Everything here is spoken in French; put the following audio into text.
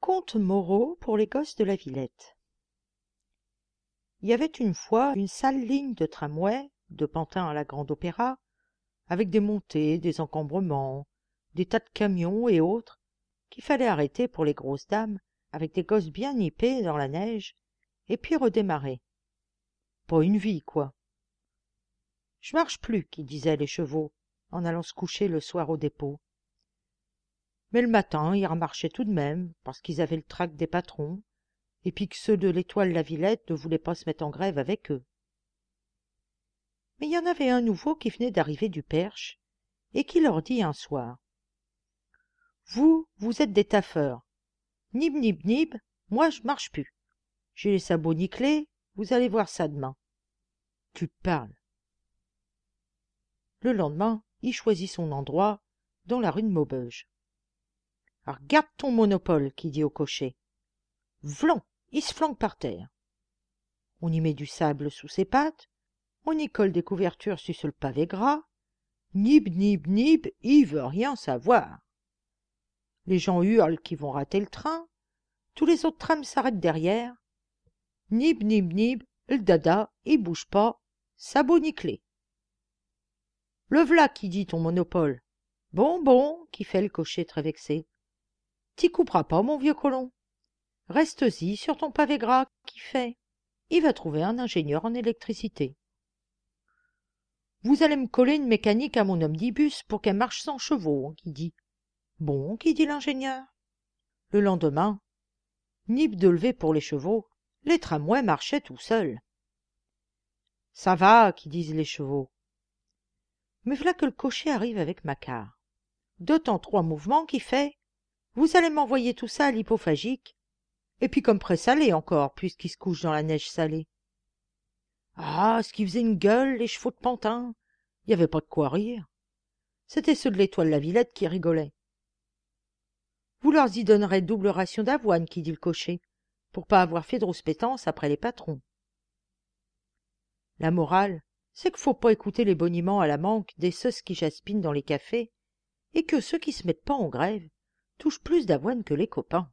Contes moraux pour les gosses de la Villette. Il y avait une fois une sale ligne de tramway, de Pantin à la Grande Opéra, avec des montées, des encombrements, des tas de camions et autres, qu'il fallait arrêter pour les grosses dames, avec des gosses bien nippés dans la neige, et puis redémarrer. Pas une vie, quoi. « Je marche plus », qui disaient les chevaux, en allant se coucher le soir au dépôt. Mais le matin, ils remarchaient tout de même, parce qu'ils avaient le trac des patrons, et puis que ceux de l'Étoile la Villette ne voulaient pas se mettre en grève avec eux. Mais il y en avait un nouveau qui venait d'arriver du Perche, et qui leur dit un soir: « Vous êtes des taffeurs. Nib, nib, nib, moi je marche plus. J'ai les sabots nickelés, vous allez voir ça demain. » Tu parles. Le lendemain, il choisit son endroit, dans la rue de Maubeuge. « Regarde ton monopole, qui dit au cocher. Vlan, il se flanque par terre. On y met du sable sous ses pattes, on y colle des couvertures sur le pavé gras. Nib, nib, nib, il veut rien savoir. Les gens hurlent qu'ils vont rater le train, tous les autres trams s'arrêtent derrière. Nib, nib, nib, le dada, il bouge pas, sabot nickelé. Le v'là qui dit ton monopole. Bon, qui fait le cocher très vexé. T'y couperas pas, mon vieux colon. Reste-y sur ton pavé gras, qui fait. Il va trouver un ingénieur en électricité. Vous allez me coller une mécanique à mon omnibus pour qu'elle marche sans chevaux, qui dit. Bon, qui dit l'ingénieur. Le lendemain, nib de lever pour les chevaux, les tramways marchaient tout seuls. Ça va, qui disent les chevaux. Mais v'là que le cocher arrive avec Macquart. 2 temps 3 mouvements qui fait. Vous allez m'envoyer tout ça à l'hypophagique. Et puis comme présalé encore, puisqu'il se couche dans la neige salée. Ah, ce qui faisait une gueule, les chevaux de Pantin. Il n'y avait pas de quoi rire. C'étaient ceux de l'Étoile la Villette qui rigolaient. Vous leur y donnerez double ration d'avoine, qui dit le cocher, pour pas avoir fait de rouspétance après les patrons. La morale, c'est qu'il faut pas écouter les boniments à la manque des seuses qui jaspinent dans les cafés, et que ceux qui se mettent pas en grève touchent plus d'avoine que les copains.